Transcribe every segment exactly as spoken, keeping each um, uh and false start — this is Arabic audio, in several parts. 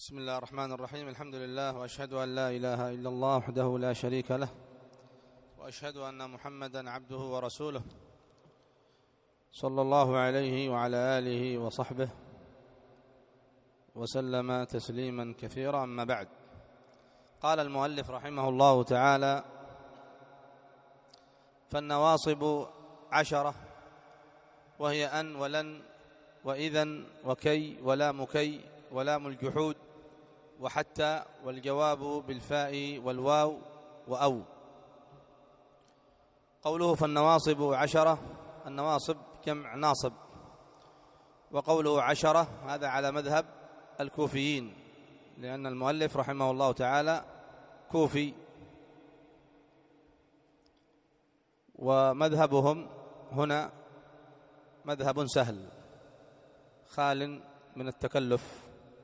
بسم الله الرحمن الرحيم. الحمد لله، وأشهد أن لا إله إلا الله وحده لا شريك له، وأشهد أن محمدا عبده ورسوله صلى الله عليه وعلى آله وصحبه وسلم تسليما كثيرا. أما بعد، قال المؤلف رحمه الله تعالى: فالنواصب عشرة، وهي أن ولن وإذن وكي ولام كي ولام الجحود وحتى، والجواب بالفاء والواو وأو. قوله فالنواصب عشرة، النواصب جمع ناصب، وقوله عشرة هذا على مذهب الكوفيين، لأن المؤلف رحمه الله تعالى كوفي، ومذهبهم هنا مذهب سهل خال من التكلف،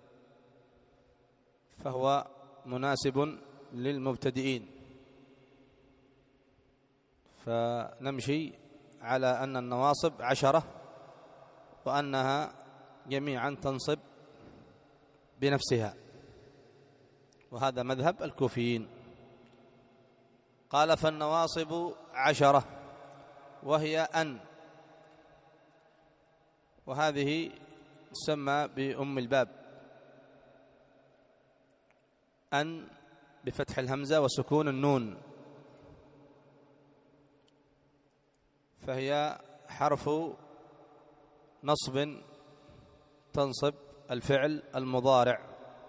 فهو مناسب للمبتدئين. فنمشي على أن النواصب عشرة، وأنها جميعا تنصب بنفسها، وهذا مذهب الكوفيين. قال فالنواصب عشرة، وهي أن، وهذه تسمى بأم الباب، أن بفتح الهمزة وسكون النون، فهي حرف نصب تنصب الفعل المضارع،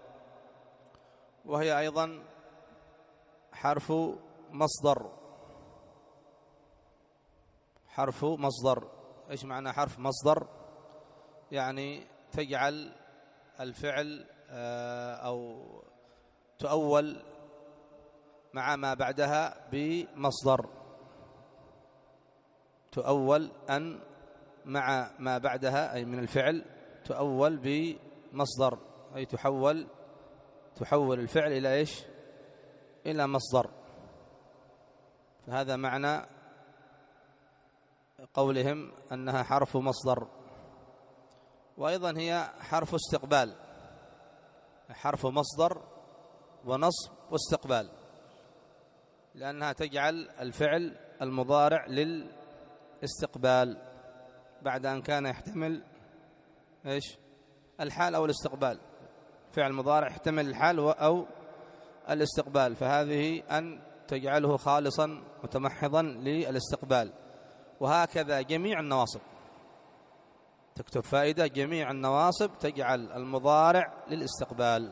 وهي أيضا حرف مصدر. حرف مصدر، إيش معنى حرف مصدر؟ يعني تجعل الفعل أو تؤول مع ما بعدها بمصدر، تؤول أن مع ما بعدها أي من الفعل تؤول بمصدر، أي تحول تحول الفعل إلى إيش؟ إلى مصدر. فهذا معنى قولهم أنها حرف مصدر. وأيضا هي حرف استقبال، حرف مصدر ونصب واستقبال، لأنها تجعل الفعل المضارع للاستقبال بعد أن كان يحتمل إيش؟ الحال أو الاستقبال. فعل مضارع يحتمل الحال أو الاستقبال، فهذه أن تجعله خالصا متمحضا للاستقبال. وهكذا جميع النواصب، تكتب فائدة: جميع النواصب تجعل المضارع للاستقبال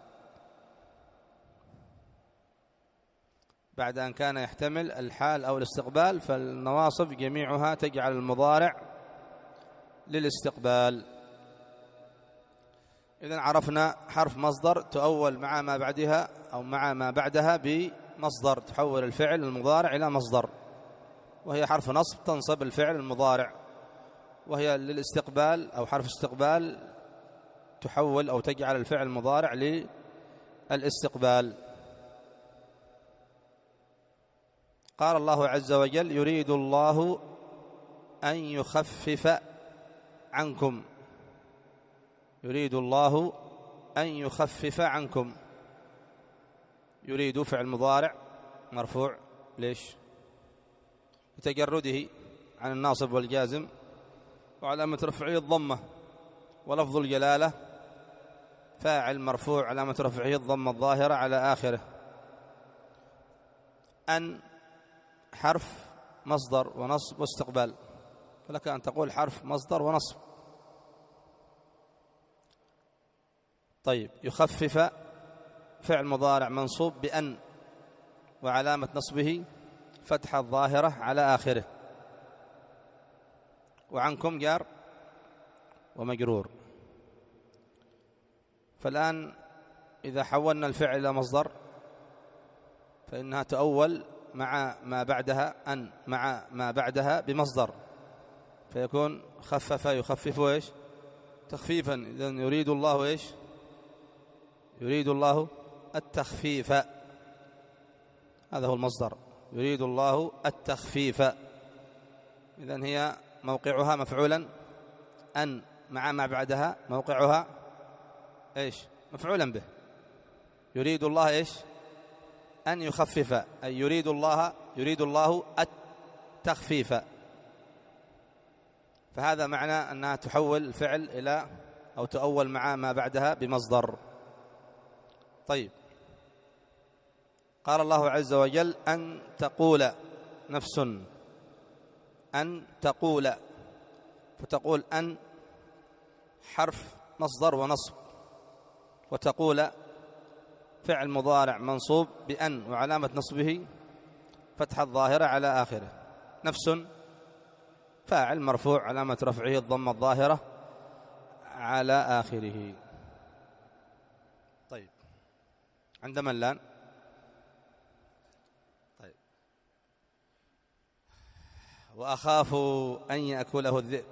بعد أن كان يحتمل الحال أو الاستقبال، فالنواصب جميعها تجعل المضارع للاستقبال. إذن عرفنا حرف مصدر تؤول مع ما بعدها أو مع ما بعدها بمصدر، تحول الفعل المضارع إلى مصدر، وهي حرف نصب تنصب الفعل المضارع، وهي للاستقبال أو حرف استقبال تحول أو تجعل الفعل المضارع للاستقبال. قال الله عز وجل: يريد الله أن يخفف عنكم. يريد الله أن يخفف عنكم. يريد فعل مضارع مرفوع، ليش؟ لتجرده عن الناصب والجازم، وعلامة رفعه الضمة، ولفظ الجلالة فاعل مرفوع علامة رفعه الضمة الظاهرة على آخره. أن حرف مصدر ونصب واستقبال، فلك أن تقول حرف مصدر ونصب. طيب، يخفف فعل مضارع منصوب بأن، وعلامة نصبه فتحة الظاهرة على آخره، وعنكم جار ومجرور. فالآن إذا حولنا الفعل إلى مصدر فإنها تؤول مع ما بعدها أن مع ما بعدها بمصدر، فيكون خفف يخفف إيش؟ تخفيفا. إذن يريد الله إيش؟ يريد الله التخفيف، هذا هو المصدر، يريد الله التخفيف. إذن هي موقعها مفعولا، أن مع ما بعدها موقعها إيش؟ مفعولا به. يريد الله إيش؟ أن يخفف، أي يريد الله يريد الله التخفيف. فهذا معنى أنها تحول الفعل إلى أو تؤول مع ما بعدها بمصدر. طيب، قال الله عز وجل أن تقول نفس، أن تقول، فتقول أن حرف مصدر ونصب، وتقول فعل مضارع منصوب بأن وعلامة نصبه فتحة الظاهرة على آخره. نفس فاعل مرفوع علامة رفعه الضمة الظاهرة على آخره. طيب، عند من الآن؟ طيب، وأخاف أن يأكله الذئب.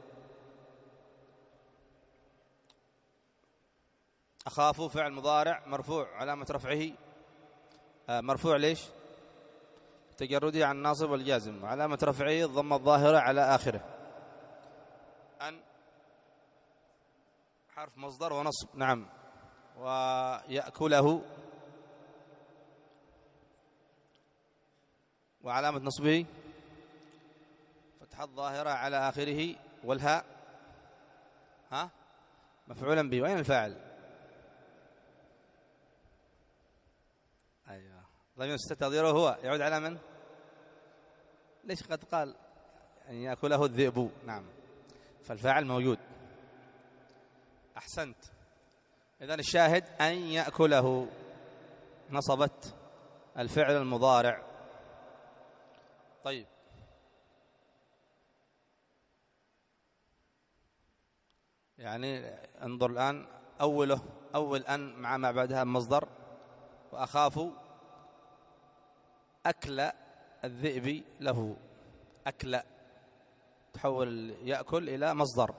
أخاف فعل مضارع مرفوع علامة رفعه آه مرفوع ليش؟ تجردي عن الناصب والجازم، وعلامة رفعه الضمة الظاهرة على آخره. أن حرف مصدر ونصب، نعم. ويأكله وعلامة نصبه فتح الظاهرة على آخره، والهاء ها مفعولا به. وين الفاعل؟ أيوة، ضمير تقديره هو، يعود على من؟ ليش قد قال أن يأكله الذئب؟ نعم، فالفاعل موجود. أحسنت. إذن الشاهد أن يأكله نصبت الفعل المضارع. طيب، يعني انظر الآن، أوله أول أن مع ما بعدها مصدر، وأخاف أكل الذئب له. أكل تحول يأكل إلى مصدر،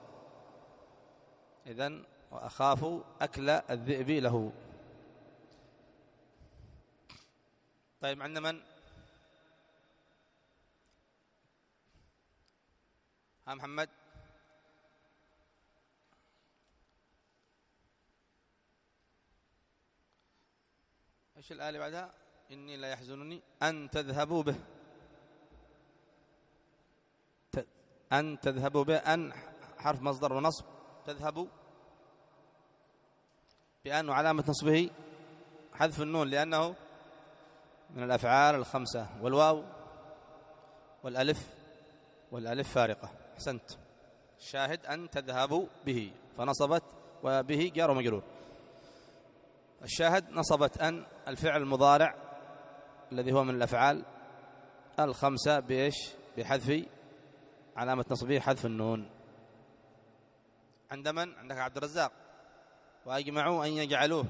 إذن وأخاف أكل الذئب له. طيب، عندنا من؟ ها محمد؟ ايش الآية اللي بعدها؟ إني لا يحزنني أن تذهبوا به. أن تذهبوا به، أن حرف مصدر ونصب، تذهبوا بأن وعلامة نصبه حذف النون لأنه من الأفعال الخمسة، والواو والألف والألف فارقة. أحسنت. الشاهد أن تذهبوا به، فنصبت وبه جار ومجرور. الشاهد نصبت أن الفعل المضارع الذي هو من الأفعال الخمسة بإيش؟ بحذف علامة نصبه حذف النون. عند من؟ عندك عبد الرزاق. وأجمعوا أن يجعلوه.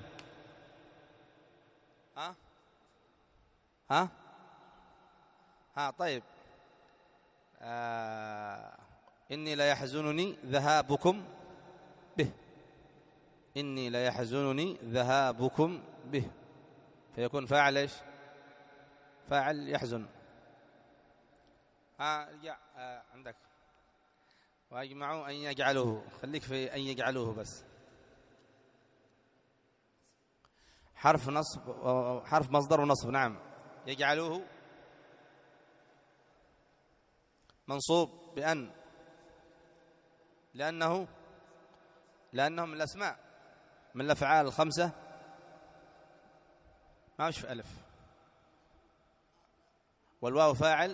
ها ها ها طيب. آه إني لا يحزنني ذهابكم به. إني لا يحزنني ذهابكم به، فيكون فاعل إيش؟ فاعل يحزن. ها ارجع آه عندك. وأجمعوا أن يجعلوه، خليك في أن يجعلوه بس. حرف نصب، حرف مصدر ونصب، نعم. يجعلوه منصوب بأن، لأنه لأنه من الأسماء، من الأفعال الخمسة. ما وش في ألف، والواو فاعل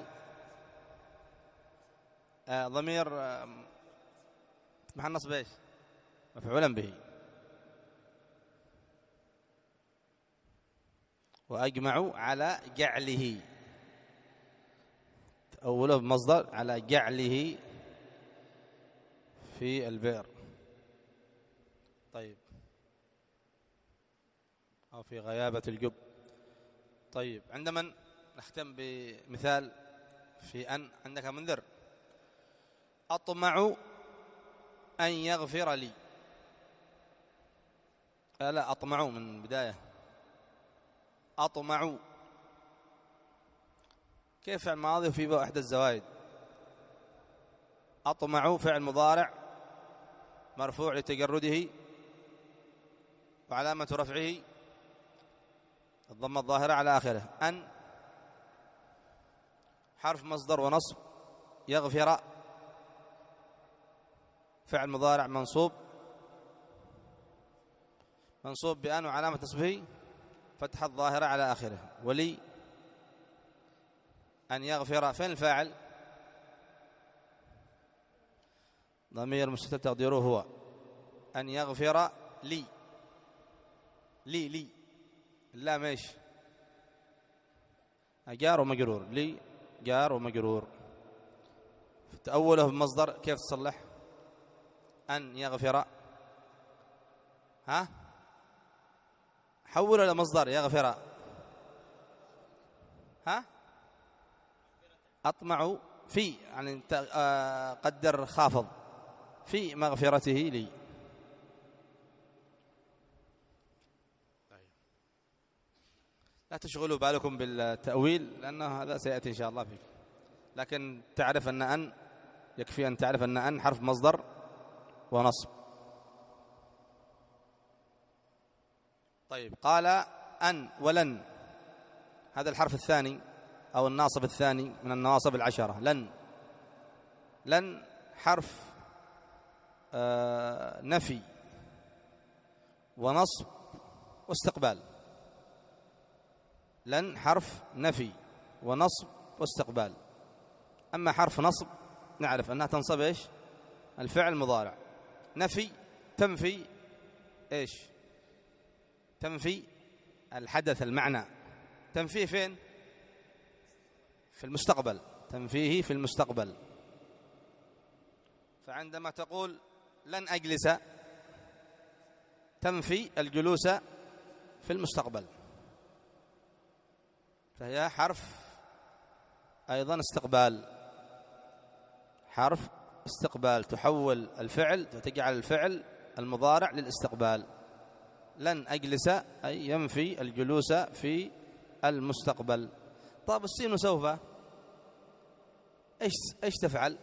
آه ضمير آه محل نصب ايش؟ مفعولا به. وأجمعوا على جعله، أوله بمصدر على جعله في البئر. طيب، أو في غيابة الجب. طيب، عندما نختم بمثال في أن، عندك منذر. أطمع أن يغفر لي. لا, لا أطمع من بداية. أطمع كيف فعل ماضي وفي باء إحدى الزوائد؟ أطمع فعل مضارع مرفوع لتجرده وعلامة رفعه الضمة الظاهرة على آخره. أن حرف مصدر ونصب. يغفر فعل مضارع منصوب منصوب بأن وعلامة نصبه فتحة الظاهرة على آخره. ولي أن يغفر فين الفاعل؟ ضمير مستتر تقديره هو. أن يغفر لي لي لي لا ماشي جار ومجرور. لي جار ومجرور. تأوله بمصدر كيف تصلح؟ أن يغفر ها حوله إلى مصدر يغفر ها أطمع في يعني قدر خافض في مغفرته لي. لا تشغلوا بالكم بالتأويل لأنه هذا سيأتي إن شاء الله فيك، لكن تعرف أن أن يكفي أن تعرف أن أن حرف مصدر ونصب. طيب قال أن ولن، هذا الحرف الثاني أو الناصب الثاني من النواصب العشرة. لن لن حرف آه نفي ونصب واستقبال. لن حرف نفي ونصب واستقبال. أما حرف نصب نعرف أنها تنصب إيش؟ الفعل المضارع. نفي تنفي إيش؟ تنفي الحدث المعنى. تنفيه فين؟ في المستقبل. تنفيه في المستقبل. فعندما تقول لن أجلس تنفي الجلوس في المستقبل، فهي حرف أيضا استقبال. حرف استقبال تحول الفعل وتجعل الفعل المضارع للاستقبال. لن أجلس أي ينفي الجلوس في المستقبل. طب السين وسوف إيش إيش تفعل؟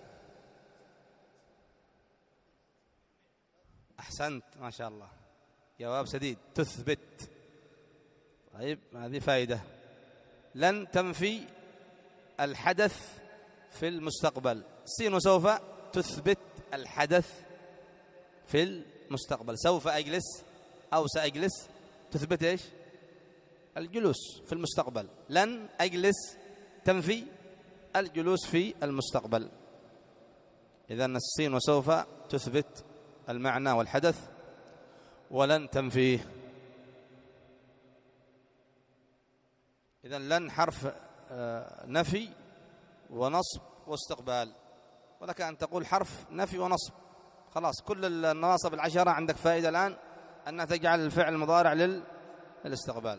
أحسنت ما شاء الله، جواب سديد. تثبت. طيب هذه فائدة. لن تنفي الحدث في المستقبل. السين وسوف تثبت الحدث في المستقبل. سوف أجلس أو سأجلس تثبت إيش؟ الجلوس في المستقبل. لن أجلس تنفي الجلوس في المستقبل. إذن السين وسوف تثبت المعنى والحدث ولن تنفيه. إذن لن حرف نفي ونصب واستقبال، ولك أن تقول حرف نفي ونصب. خلاص كل النواصب العشرة عندك فائدة الآن أنها تجعل الفعل المضارع للاستقبال.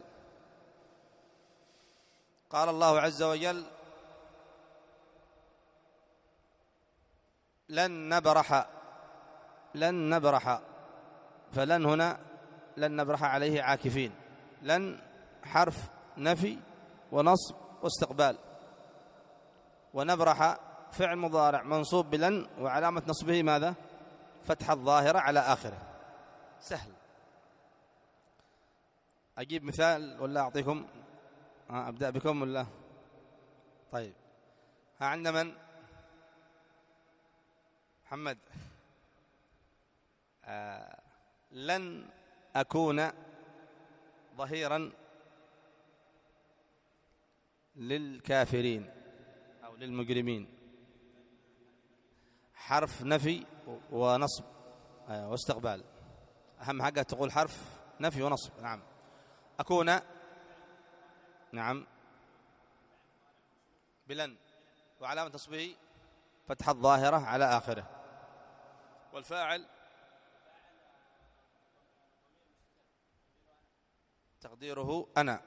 قال الله عز وجل لن نبرح. لن نبرح، فلن هنا لن نبرح عليه عاكفين. لن حرف نفي ونصب واستقبال. ونبرح فعل مضارع منصوب بلن وعلامة نصبه ماذا؟ فتح الظاهرة على آخره. سهل. أجيب مثال ولا أعطيكم؟ أبدأ بكم ولا؟ طيب ها عند من؟ محمد. آه لن أكون ظهيرا للكافرين أو للمجرمين. حرف نفي ونصب آه واستقبال. أهم حاجة تقول حرف نفي ونصب. نعم. أكون نعم بلن وعلامة نصبه فتح الظاهرة على آخره. والفاعل تقديره أنا.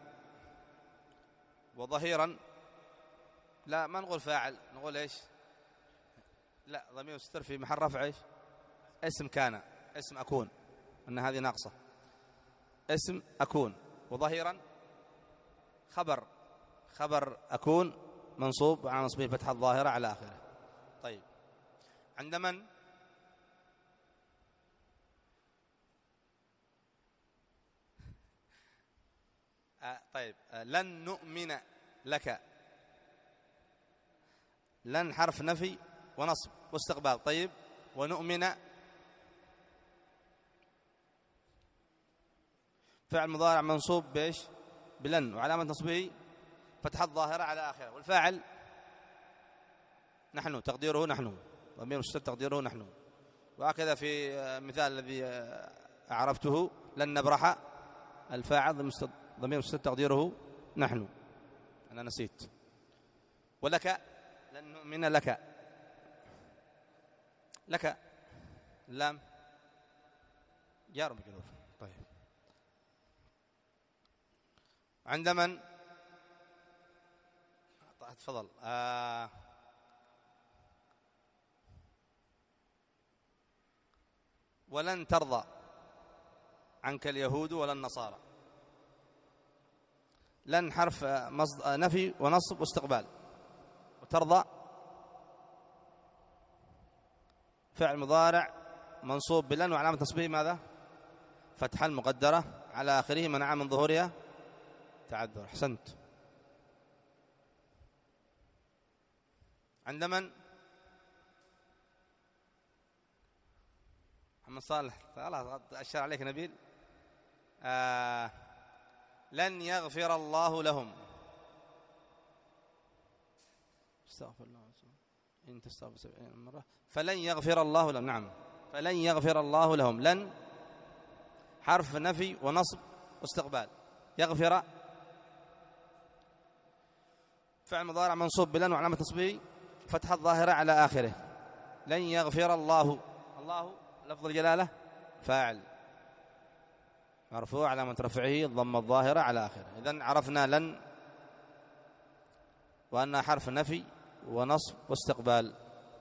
وظهيرا لا ما نقول فاعل، نقول إيش؟ لا ضمير مستتر في محل رفع إيش؟ اسم كان، اسم أكون، أن هذه ناقصة. اسم أكون. وظهيرا خبر، خبر أكون منصوب وعلى نصبه فتح الظاهرة على آخره. طيب عند من؟ آه طيب آه لن نؤمن لك. لن حرف نفي ونصب واستقبال. طيب ونؤمن فعل مضارع منصوب بإيش؟ بلن، وعلامة نصبه فتحة ظاهرة على آخره، والفاعل نحن، تقديره نحن، ضمير مستتر تقديره نحن. وهكذا في المثال الذي أعرفته لن نبرح، الفاعل ضمير مستتر تقديره نحن، أنا نسيت. ولك لن نؤمن لك، لك اللام جار مجرور. طيب عند من؟ تفضل. آه ولن ترضى عنك اليهود ولا النصارى. لن حرف نفي ونصب واستقبال، وترضى فعل مضارع منصوب بلن، وعلامة نصبه ماذا؟ فتحة المقدرة على آخره منع من ظهورها تعذر. أحسنت. عند من؟ محمد صالح. خلاص أشار عليك نبيل. آه لن يغفر الله لهم. استغفر الله إن تستغفر سبعين مرة فلن يغفر الله لهم. نعم، فلن يغفر الله لهم. لن حرف نفي ونصب واستقبال. يغفر فعل مضارع منصوب بلن، وعلامة نصبه فتحة الظاهرة على آخره. لن يغفر الله. الله لفظ الجلالة فاعل مرفوع علامة رفعه الضمة الظاهرة على آخره. إذن عرفنا لن وأنها حرف نفي ونصب واستقبال.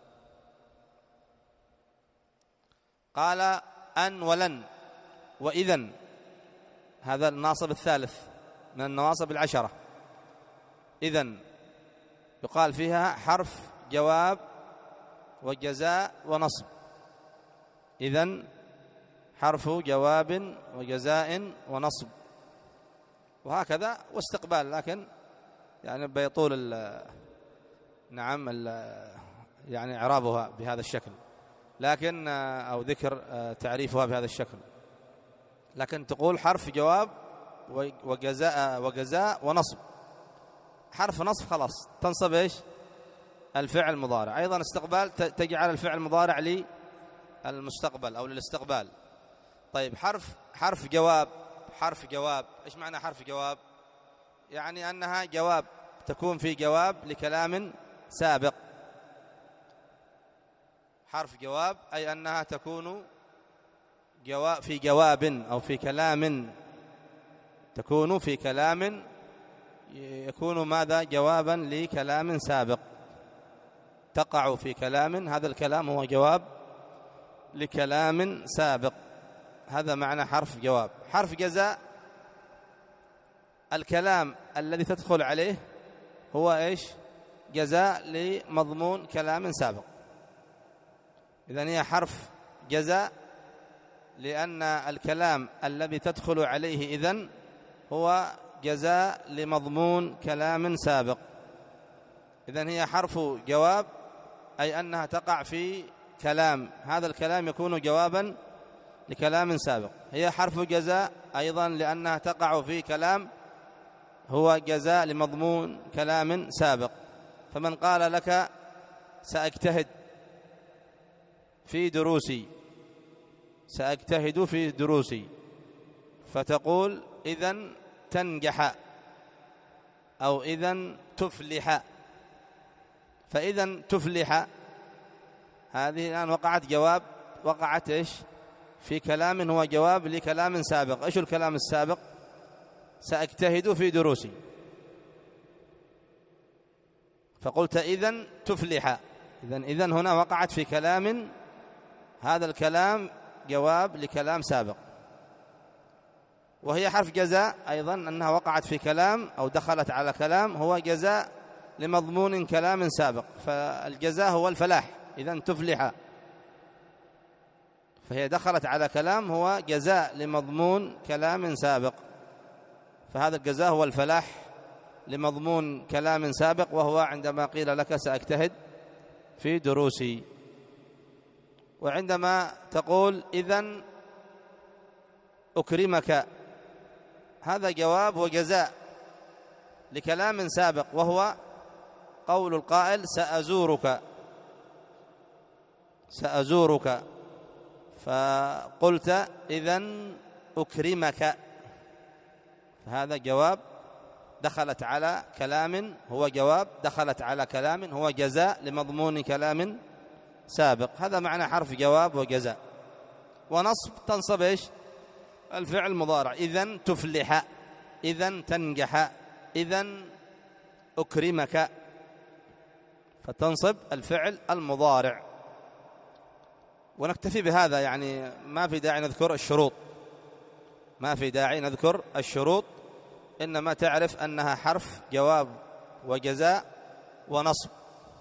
قال أن ولن وإذن، هذا الناصب الثالث من النواصب العشرة. إذن يقال فيها حرف جواب وجزاء ونصب. إذن حرف جواب وجزاء ونصب، وهكذا واستقبال، لكن يعني بيطول ال نعم ال يعني إعرابها بهذا الشكل، لكن أو ذكر تعريفها بهذا الشكل. لكن تقول حرف جواب وجزاء وجزاء ونصب. حرف نصب خلاص تنصب إيش؟ الفعل المضارع. أيضا استقبال تجعل الفعل المضارع للمستقبل أو للاستقبال. طيب حرف حرف جواب. حرف جواب إيش معنى حرف جواب؟ يعني أنها جواب، تكون في جواب لكلام سابق. حرف جواب أي أنها تكون جواب في جواب أو في كلام، تكون في كلام يكون ماذا؟ جوابا لكلام سابق. تقع في كلام، هذا الكلام هو جواب لكلام سابق. هذا معنى حرف جواب. حرف جزاء الكلام الذي تدخل عليه هو إيش؟ جزاء لمضمون كلام سابق. إذن هي حرف جزاء لأن الكلام الذي تدخل عليه إذن هو جزاء لمضمون كلام سابق. إذن هي حرف جواب أي أنها تقع في كلام، هذا الكلام يكون جوابا لكلام سابق. هي حرف جزاء أيضا لأنها تقع في كلام هو جزاء لمضمون كلام سابق. فمن قال لك سأجتهد في دروسي، سأجتهد في دروسي، فتقول إذن تنجح أو إذن تفلح. فإذن تفلح هذه الآن وقعت جواب، وقعت إيش؟ في كلام هو جواب لكلام سابق. إيش الكلام السابق؟ سأجتهد في دروسي، فقلت إذن تفلح. إذن إذن هنا وقعت في كلام، هذا الكلام جواب لكلام سابق. وهي حرف جزاء أيضا أنها وقعت في كلام أو دخلت على كلام هو جزاء لمضمون كلام سابق، فالجزاء هو الفلاح. إذن تفلح، فهي دخلت على كلام هو جزاء لمضمون كلام سابق. فهذا الجزاء هو الفلاح لمضمون كلام سابق، وهو عندما قيل لك سأجتهد في دروسي. وعندما تقول إذن أكرمك، هذا جواب وجزاء لكلام سابق، وهو قول القائل سأزورك سأزورك، فقلت إذن أكرمك، فهذا جواب دخلت على كلام هو جواب دخلت على كلام هو جزاء لمضمون كلام سابق. هذا معنى حرف جواب وجزاء. ونصب تنصب إيش؟ الفعل المضارع، إذن تفلح، إذن تنجح، إذن أكرمك، فتنصب الفعل المضارع. ونكتفي بهذا، يعني ما في داعي نذكر الشروط، ما في داعي نذكر الشروط، إنما تعرف أنها حرف جواب وجزاء ونصب.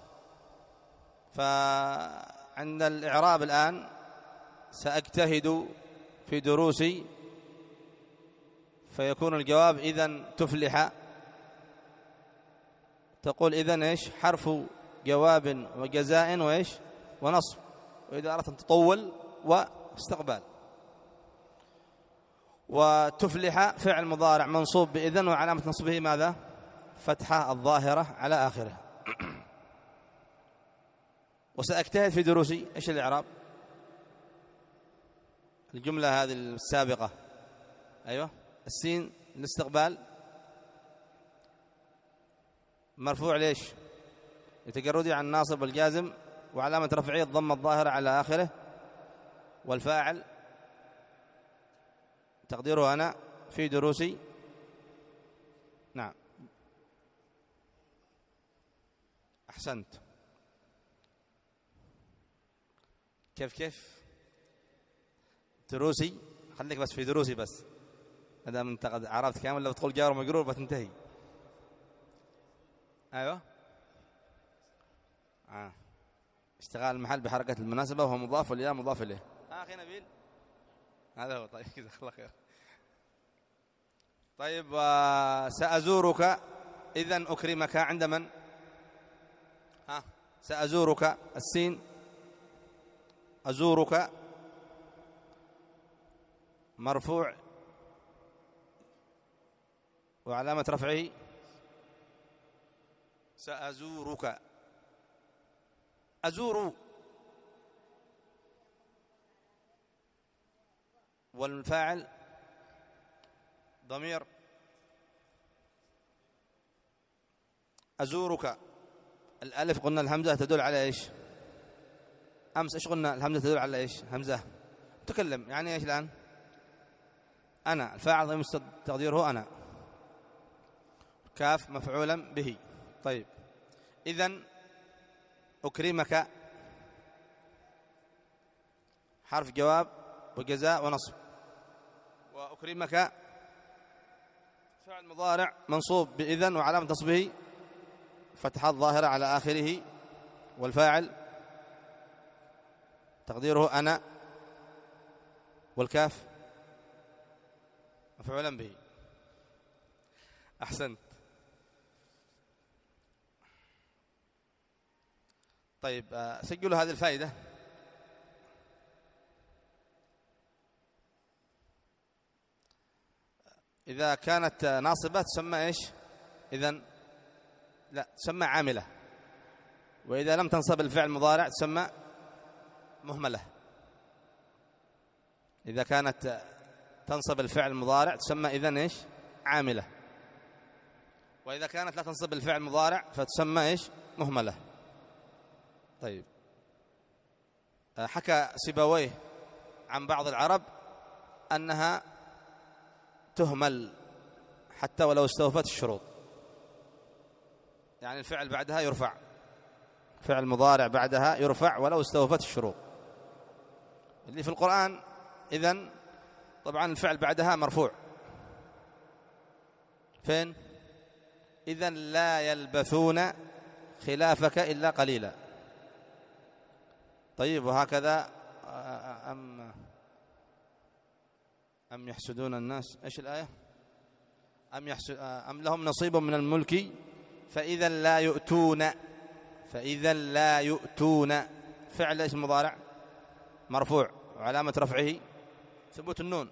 فعند الإعراب الآن سأجتهد في دروسي، فيكون الجواب إذن تفلح، تقول إذن إيش؟ حرف جواب وجزاء وإيش؟ ونصب. وإذا أردت أن تطول واستقبال. وتفلح فعل مضارع منصوب بإذن، وعلامة نصبه ماذا؟ فتحة الظاهرة على آخره. وسأجتهد في دروسي، إيش الإعراب؟ الجملة هذه السابقة، أيوة، السين الاستقبال مرفوع ليش؟ لتجردي عن الناصب والجازم، وعلامة رفعه الضمة الظاهرة على آخره. والفاعل تقديره أنا في دروسي. نعم، أحسنت. كيف كيف دروسي؟ خليك بس في دروسي بس، هذا من تقد عرفت كامل. لو تقول جار ومجرور بتنتهي. أيوة، آه. اشتغال المحل بحركة المناسبة، وهو مضاف والياء مضاف إليه. آه أخي نبيل، هذا هو. طيب جزاك الله خير. طيب، سأزورك إذن أكرمك عند من؟ ها، سأزورك السين، أزورك مرفوع وعلامة رفعه سأزورك، أزور، والفاعل ضمير أزورك. الألف قلنا الهمزة تدل على إيش؟ أمس إيش قلنا؟ الهمزة تدل على إيش؟ همزة تكلم، يعني إيش الآن؟ أنا. الفاعل ضمير تقديره أنا. كاف مفعولا به. طيب، إذن أكرمك حرف جواب وجزاء ونصب. وأكرمك فعل مضارع منصوب بإذن، وعلامة نصبه فتحة الظاهرة على آخره. والفاعل تقديره أنا. والكاف مفعولا به. أحسنت. طيب، سجلوا هذه الفائدة. إذا كانت ناصبة تسمى إيش؟ إذن لا، تسمى عاملة. وإذا لم تنصب الفعل المضارع تسمى مهملة. إذا كانت تنصب الفعل المضارع تسمى إذن إيش؟ عاملة. وإذا كانت لا تنصب الفعل المضارع فتسمى إيش؟ مهملة. طيب، حكى سيبويه عن بعض العرب أنها تهمل حتى ولو استوفت الشروط، يعني الفعل بعدها يرفع، فعل مضارع بعدها يرفع ولو استوفت الشروط. اللي في القرآن إذن طبعا الفعل بعدها مرفوع. فين؟ إذن لا يلبثون خلافك إلا قليلا. طيب، وهكذا أم أم يحسدون الناس، إيش الآية؟ أم, أم لهم نصيب من الملك فإذا لا يؤتون، فإذا لا يؤتون فعل ايش المضارع؟ مرفوع وعلامة رفعه ثبوت النون.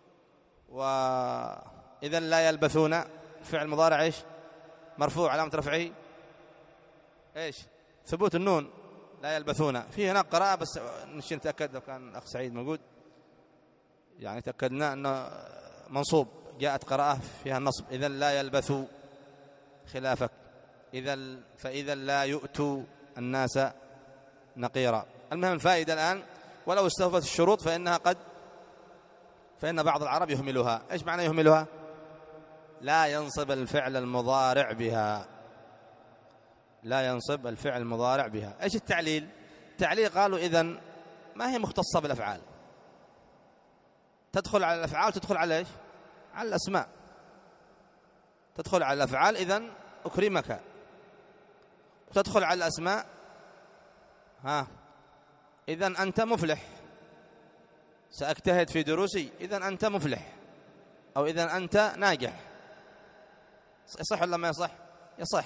وإذا لا يلبثون فعل مضارع ايش؟ مرفوع علامة رفعه ايش؟ ثبوت النون. لا يلبثون في هناك قراءة بس نشي نتأكد لو كان الأخ سعيد موجود، يعني تأكدنا أنه منصوب، جاءت قراءة فيها النصب. إذا لا يلبثوا خلافك، إذا فإذا لا يؤتوا الناس نقيرا. المهم الفائدة الآن ولو استوفت الشروط فإنها قد فإن بعض العرب يهملها. إيش معنى يهملها؟ لا ينصب الفعل المضارع بها، لا ينصب الفعل المضارع بها. إيش التعليل؟ التعليل قالوا إذن ما هي مختصة بالأفعال، تدخل على الأفعال تدخل على إيش؟ على الأسماء، تدخل على الأفعال إذن أكرمك، وتدخل على الأسماء ها إذن أنت مفلح، سأجتهد في دروسي إذن أنت مفلح، أو إذن أنت ناجح. يصح ولا ما يصح؟ يصح.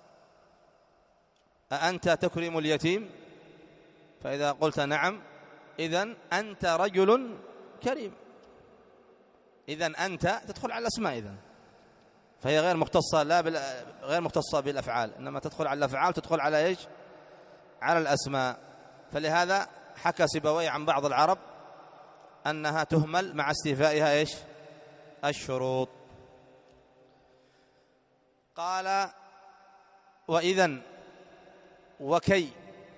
أأنت تكرم اليتيم؟ فإذا قلت نعم إذن أنت رجل كريم. إذن أنت تدخل على الأسماء إذن، فهي غير مختصة لا بال... غير مختصة بالأفعال، إنما تدخل على الأفعال تدخل على إيش؟ على الأسماء. فلهذا حكى سيبويه عن بعض العرب أنها تهمل مع استيفائها إيش؟ الشروط. قال وإذن وكي،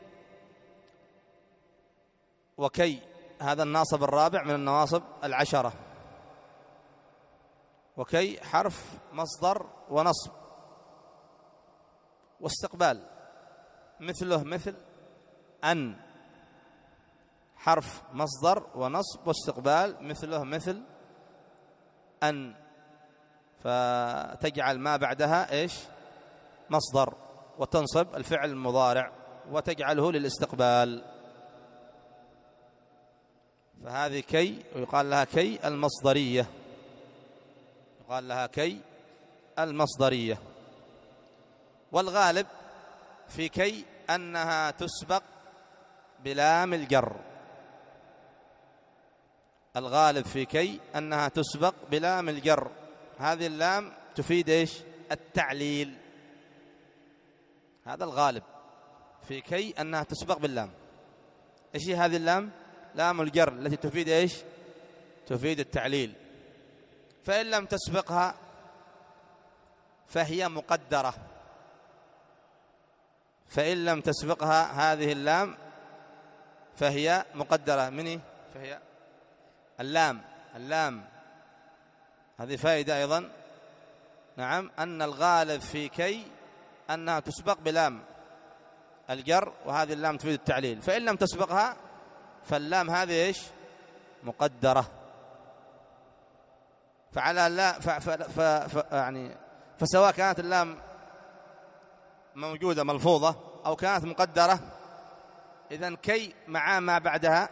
وكي هذا الناصب الرابع من النواصب العشرة. وكي حرف مصدر ونصب واستقبال، مثله مثل أن، حرف مصدر ونصب واستقبال مثله مثل أن، فتجعل ما بعدها إيش؟ مصدر، وتنصب الفعل المضارع وتجعله للاستقبال. فهذه كي، ويقال لها كي المصدرية، يقال لها كي المصدرية. والغالب في كي أنها تسبق بلام الجر، الغالب في كي أنها تسبق بلام الجر. هذه اللام تفيد إيش؟ التعليل. هذا الغالب في كي أنها تسبق باللام. إيش هي هذه اللام؟ لام الجر التي تفيد إيش؟ تفيد التعليل. فإن لم تسبقها فهي مقدرة، فإن لم تسبقها هذه اللام فهي مقدرة. مني فهي اللام، اللام هذه فائدة أيضا. نعم، أن الغالب في كي أنها تسبق بلام الجر، وهذه اللام تفيد التعليل. فإن لم تسبقها فاللام هذه إيش؟ مقدرة. فعلى لا ف ف ف ف يعني فسواء كانت اللام موجودة ملفوظة أو كانت مقدرة، إذن كي مع ما بعدها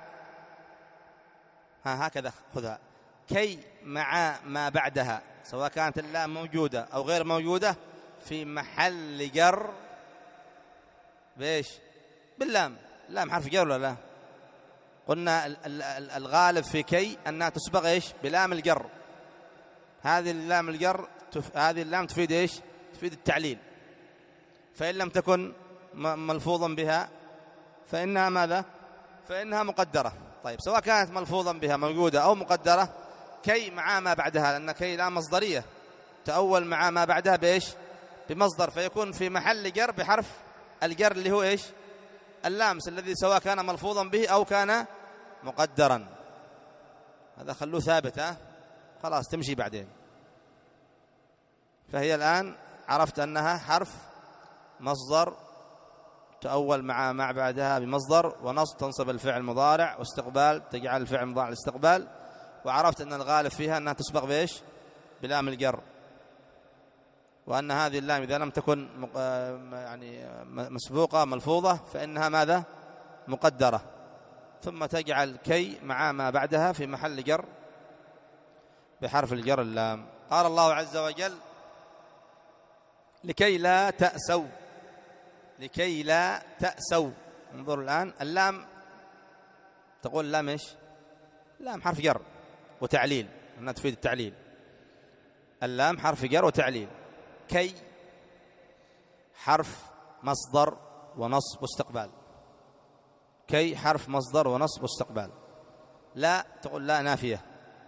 ها هكذا خذها، كي مع ما بعدها سواء كانت اللام موجودة أو غير موجودة في محل جر بإيش؟ باللام. اللام حرف جر ولا لا؟ قلنا الغالب في كي أنها تسبق إيش؟ بلام الجر. هذه اللام الجر تف... هذه اللام تفيد إيش؟ تفيد التعليل. فإن لم تكن ملفوظا بها فإنها ماذا؟ فإنها مقدرة. طيب سواء كانت ملفوظا بها موجودة أو مقدرة، كي مع ما بعدها، لأن كي لا مصدرية تأول مع ما بعدها بإيش؟ بمصدر، فيكون في محل جر بحرف الجر اللي هو إيش؟ اللامس الذي سواء كان ملفوظا به أو كان مقدرا. هذا خلوه ثابت، ها خلاص تمشي بعدين. فهي الآن عرفت أنها حرف مصدر تأول مع ما بعدها بمصدر، ونصب تنصب الفعل المضارع، واستقبال تجعل الفعل المضارع الاستقبال. وعرفت أن الغالب فيها أنها تسبق بإيش؟ بلام الجر، وأن هذه اللام إذا لم تكن يعني مسبوقة ملفوظة فإنها ماذا؟ مقدرة. ثم تجعل كي مع ما بعدها في محل جر، بحرف الجر اللام. قال الله عز وجل لكي لا تأسوا، لكي لا تأسوا. انظروا الآن اللام، تقول اللام إيش؟ اللام حرف جر وتعليل، أنها تفيد التعليل. اللام حرف جر وتعليل. كي حرف مصدر ونصب واستقبال. كي حرف مصدر ونصب واستقبال. لا تقول لا نافية.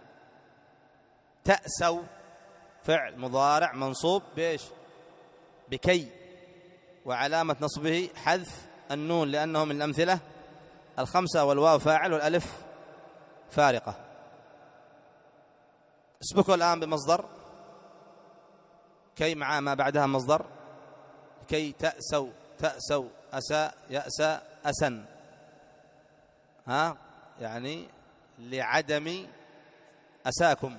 تأسوا فعل مضارع منصوب بإيش؟ بكي، وعلامة نصبه حذف النون لأنه من الأمثلة الخمسة، والواو فاعل والألف فارقة. اسبقوا الآن بمصدر كي مع ما بعدها مصدر. كي تأسوا، تأسوا، أساء، يأسى، أسن. ها يعني لعدم أساكم،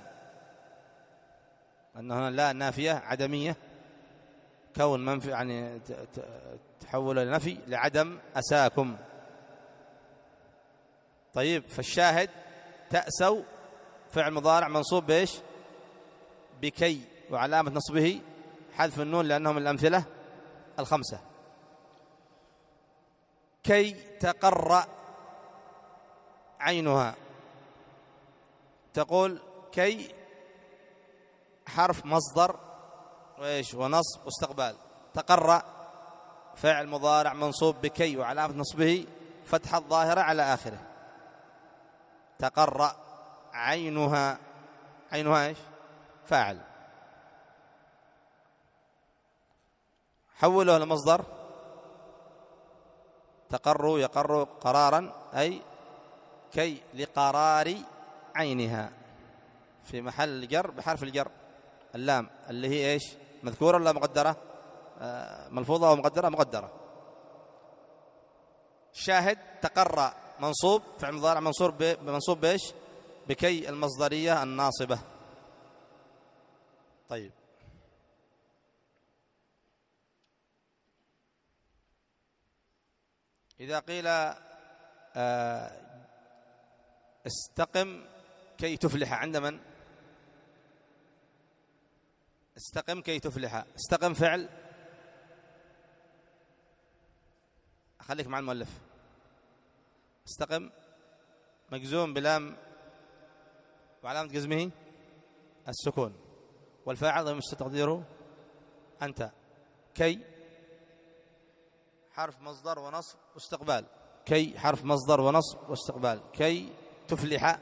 أنه هنا لا نافية عدمية، كون منفي يعني تحول إلى نفي لعدم أساكم. طيب فالشاهد تأسوا فعل مضارع منصوب بإيش؟ بكي، وعلامة نصبه حذف النون لأنه من الأمثلة الخمسة. كي تقر عينها. تقول كي حرف مصدر وإيش؟ ونصب واستقبال. تقر فعل مضارع منصوب بكي، وعلامة نصبه فتحة الظاهرة على آخره. تقر عينها. عينها إيش؟ فاعل. حوله لمصدر. تقر يقر قرارا، أي كي لقرار عينها، في محل جر بحرف الجر اللام اللي هي إيش؟ مذكورة ولا مقدرة؟ آه ملفوظة ومقدرة؟ مقدرة. شاهد تقر منصوب فعل مضارع منصوب منصوب بإيش؟ بكي المصدرية الناصبة. طيب إذا قيل آه استقم كي تفلح، عند من؟ استقم كي تفلح. استقم فعل، أخليك مع المؤلف. استقم مجزوم بلام، وعلامة جزمه السكون، والفاعل ضمير تقديره أنت. كي حرف مصدر ونصب واستقبال. كي حرف مصدر ونصب واستقبال. كي تفلح.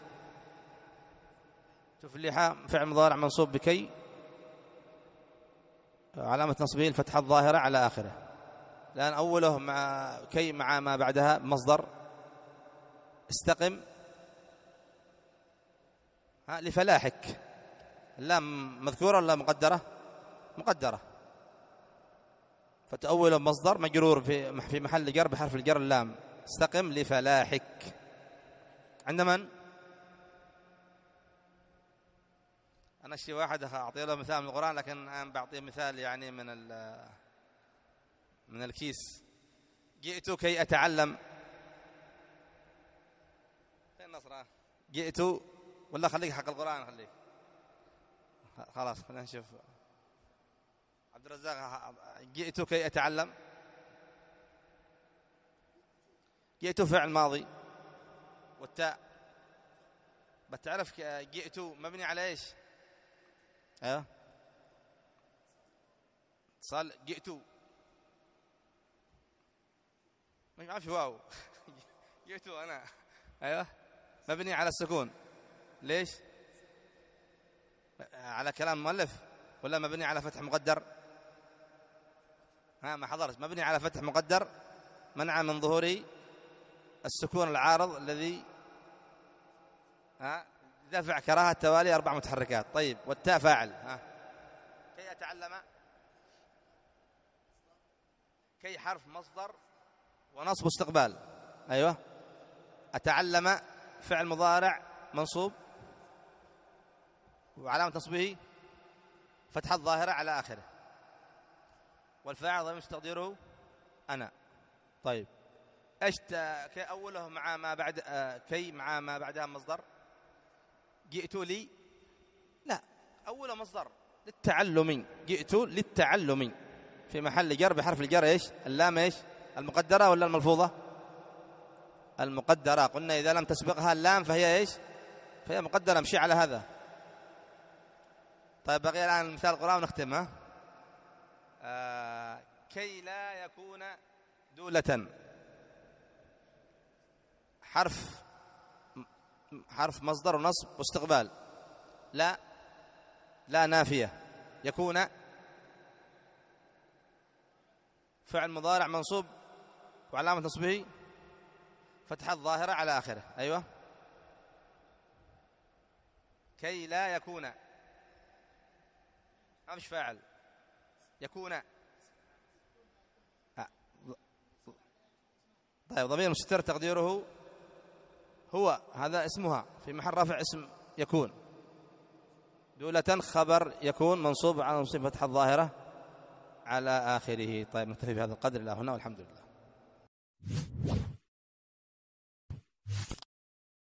تفلح فعل مضارع منصوب بكي، علامة نصبه الفتحة الظاهرة على آخره، لأن أوله مع كي مع ما بعدها مصدر. استقم ها لفلاحك. اللام مذكورة ولا مقدرة؟ مقدرة، فتأوله مصدر مجرور في في محل جر بحرف الجر اللام. استقم لفلاحك. عند من؟ أنا شيء واحد أعطي له مثال من القرآن، لكن أنا بعطيه مثال يعني من من الكيس. جئت كي أتعلم. فين النصر؟ جئت ولا خليك حق القرآن؟ خليك خلاص، خلينا نشوف. عبد الرزاق جئت كي أتعلم. جئت فعل ماضي والتاء بتعرف. جئت مبني على إيش؟ أيوه صال. جئت ما في واو. جئت أنا. أيوه مبني على السكون. ليش؟ على كلام المؤلف ولا مبني على فتح مقدر؟ ها ما حضرت. مبني على فتح مقدر منع من ظهور السكون العارض الذي ها دفع كراهة توالي أربع متحركات. طيب والتاء فاعل. ها كي أتعلم. كي حرف مصدر ونصب استقبال. أيوة. أتعلم فعل مضارع منصوب، وعلامة نصبه فتحة الظاهرة على آخره، والفاعل ضمير تقديره أنا. طيب ايش كي أوله مع ما بعد؟ كي مع ما بعدها مصدر. جئت لي لا، أول مصدر للتعلم، جئت للتعلم، في محل جر بحرف الجر إيش؟ اللام إيش؟ المقدرة ولا الملفوظة؟ المقدرة. قلنا إذا لم تسبقها اللام فهي إيش؟ فهي مقدرة، امشي على هذا. طيب بقي الآن مثال القرآن ونختم. ها آه كي لا يكون دولة، حرف حرف مصدر ونصب واستقبال. لا لا نافية. يكون فعل مضارع منصوب وعلامة نصبه فتحة ظاهرة على آخره. أيوة، كي لا يكون، ما فيش فاعل. يكون آه. طيب ضمير مستتر تقديره هو، هذا اسمها في محل رفع اسم يكون. دولة خبر يكون منصوب على نصب فتحة الظاهرة على آخره. طيب نكتفي بهذا القدر إلى هنا والحمد لله.